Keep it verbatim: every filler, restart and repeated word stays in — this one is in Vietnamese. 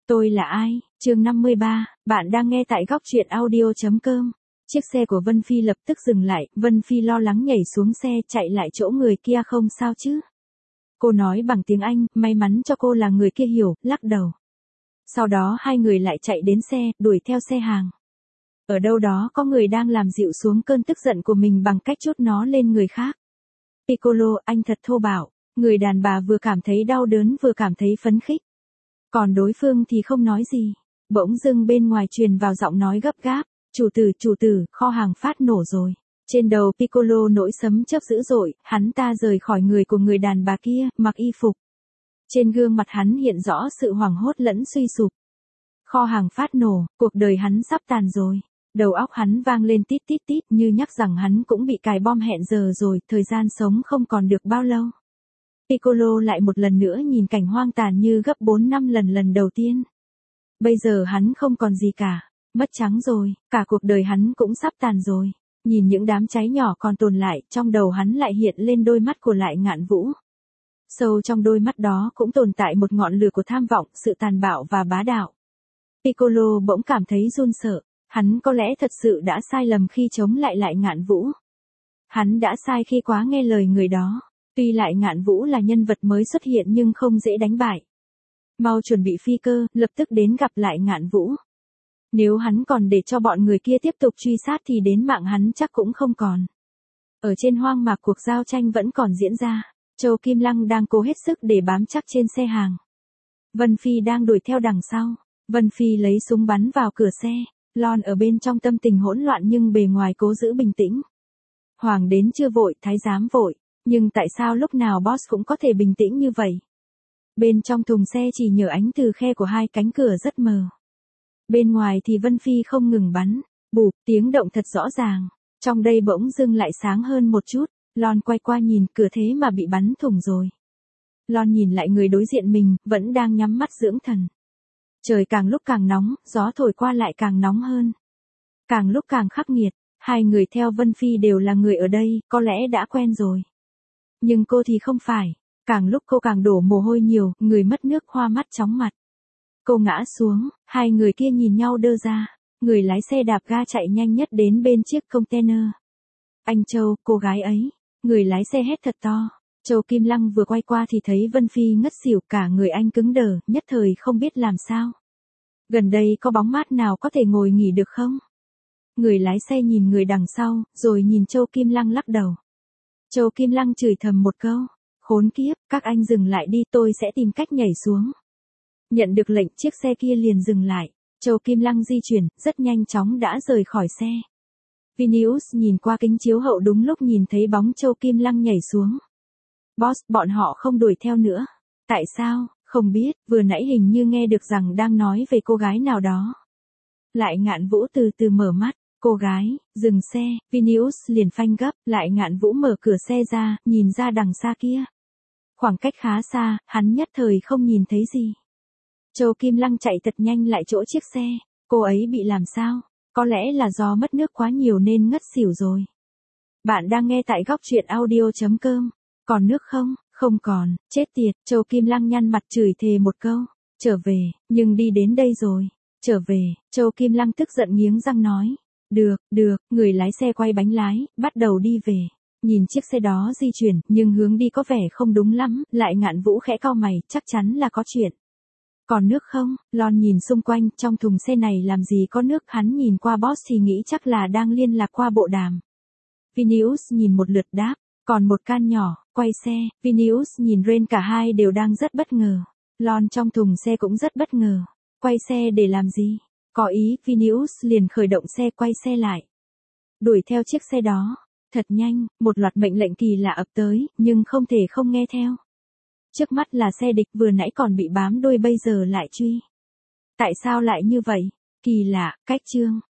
Tôi là ai? Chương năm mươi ba, bạn đang nghe tại góc truyện audio chấm com. Chiếc xe của Vân Phi lập tức dừng lại, Vân Phi lo lắng nhảy xuống xe, chạy lại chỗ người kia. Không sao chứ? Cô nói bằng tiếng Anh, may mắn cho cô là người kia hiểu, lắc đầu. Sau đó hai người lại chạy đến xe, đuổi theo xe hàng. Ở đâu đó có người đang làm dịu xuống cơn tức giận của mình bằng cách trút nó lên người khác. Piccolo, anh thật thô bạo. Người đàn bà vừa cảm thấy đau đớn vừa cảm thấy phấn khích. Còn đối phương thì không nói gì. Bỗng dưng bên ngoài truyền vào giọng nói gấp gáp. Chủ tử, chủ tử, kho hàng phát nổ rồi. Trên đầu Piccolo nổi sấm chớp dữ dội, hắn ta rời khỏi người của người đàn bà kia, mặc y phục. Trên gương mặt hắn hiện rõ sự hoảng hốt lẫn suy sụp. Kho hàng phát nổ, cuộc đời hắn sắp tàn rồi. Đầu óc hắn vang lên tít tít tít như nhắc rằng hắn cũng bị cài bom hẹn giờ rồi, thời gian sống không còn được bao lâu. Piccolo lại một lần nữa nhìn cảnh hoang tàn như gấp bốn năm lần lần đầu tiên. Bây giờ hắn không còn gì cả, mất trắng rồi, cả cuộc đời hắn cũng sắp tàn rồi. Nhìn những đám cháy nhỏ còn tồn lại, trong đầu hắn lại hiện lên đôi mắt của Lại Ngạn Vũ. Sâu trong đôi mắt đó cũng tồn tại một ngọn lửa của tham vọng, sự tàn bạo và bá đạo. Piccolo bỗng cảm thấy run sợ, hắn có lẽ thật sự đã sai lầm khi chống lại Lại Ngạn Vũ. Hắn đã sai khi quá nghe lời người đó. Tuy Lại Ngạn Vũ là nhân vật mới xuất hiện nhưng không dễ đánh bại. Mau chuẩn bị phi cơ, lập tức đến gặp Lại Ngạn Vũ. Nếu hắn còn để cho bọn người kia tiếp tục truy sát thì đến mạng hắn chắc cũng không còn. Ở trên hoang mạc cuộc giao tranh vẫn còn diễn ra. Châu Kim Lăng đang cố hết sức để bám chắc trên xe hàng. Vân Phi đang đuổi theo đằng sau. Vân Phi lấy súng bắn vào cửa xe. Lon ở bên trong tâm tình hỗn loạn nhưng bề ngoài cố giữ bình tĩnh. Hoàng đến chưa vội, thái giám vội. Nhưng tại sao lúc nào boss cũng có thể bình tĩnh như vậy? Bên trong thùng xe chỉ nhờ ánh từ khe của hai cánh cửa rất mờ. Bên ngoài thì Vân Phi không ngừng bắn. Bụp, tiếng động thật rõ ràng. Trong đây bỗng dưng lại sáng hơn một chút. Lon quay qua nhìn, cửa thế mà bị bắn thủng rồi. Lon nhìn lại người đối diện mình, vẫn đang nhắm mắt dưỡng thần. Trời càng lúc càng nóng, gió thổi qua lại càng nóng hơn. Càng lúc càng khắc nghiệt. Hai người theo Vân Phi đều là người ở đây, có lẽ đã quen rồi. Nhưng cô thì không phải. Càng lúc cô càng đổ mồ hôi nhiều, người mất nước hoa mắt chóng mặt. Cô ngã xuống, hai người kia nhìn nhau đơ ra. Người lái xe đạp ga chạy nhanh nhất đến bên chiếc container. Anh Châu, cô gái ấy. Người lái xe hét thật to. Châu Kim Lăng vừa quay qua thì thấy Vân Phi ngất xỉu, cả người anh cứng đờ, nhất thời không biết làm sao. Gần đây có bóng mát nào có thể ngồi nghỉ được không? Người lái xe nhìn người đằng sau, rồi nhìn Châu Kim Lăng lắc đầu. Châu Kim Lăng chửi thầm một câu. Khốn kiếp, các anh dừng lại đi, tôi sẽ tìm cách nhảy xuống. Nhận được lệnh, chiếc xe kia liền dừng lại. Châu Kim Lăng di chuyển, rất nhanh chóng đã rời khỏi xe. Phineas nhìn qua kính chiếu hậu đúng lúc nhìn thấy bóng Châu Kim Lăng nhảy xuống. Boss, bọn họ không đuổi theo nữa. Tại sao? Không biết, vừa nãy hình như nghe được rằng đang nói về cô gái nào đó. Lại Ngạn Vũ từ từ mở mắt. Cô gái, dừng xe, Phineas liền phanh gấp, Lại Ngạn Vũ mở cửa xe ra, nhìn ra đằng xa kia. Khoảng cách khá xa, hắn nhất thời không nhìn thấy gì. Châu Kim Lăng chạy thật nhanh lại chỗ chiếc xe, cô ấy bị làm sao? Có lẽ là do mất nước quá nhiều nên ngất xỉu rồi. Bạn đang nghe tại góc truyện audio chấm com. Còn nước không? Không còn, chết tiệt, Châu Kim Lăng nhăn mặt chửi thề một câu. Trở về, nhưng đi đến đây rồi. Trở về, Châu Kim Lăng tức giận nghiến răng nói. Được, được, người lái xe quay bánh lái, bắt đầu đi về. Nhìn chiếc xe đó di chuyển, nhưng hướng đi có vẻ không đúng lắm, Lại Ngạn Vũ khẽ cau mày, chắc chắn là có chuyện. Còn nước không? Lon nhìn xung quanh, trong thùng xe này làm gì có nước, hắn nhìn qua boss thì nghĩ chắc là đang liên lạc qua bộ đàm. Phineas nhìn một lượt đáp, còn một can nhỏ, quay xe, Phineas nhìn Ren, cả hai đều đang rất bất ngờ. Lon trong thùng xe cũng rất bất ngờ. Quay xe để làm gì? Có ý, Phineas liền khởi động xe quay xe lại. Đuổi theo chiếc xe đó. Thật nhanh, một loạt mệnh lệnh kỳ lạ ập tới, nhưng không thể không nghe theo. Trước mắt là xe địch, vừa nãy còn bị bám đuôi bây giờ lại truy. Tại sao lại như vậy? Kỳ lạ, cách chương.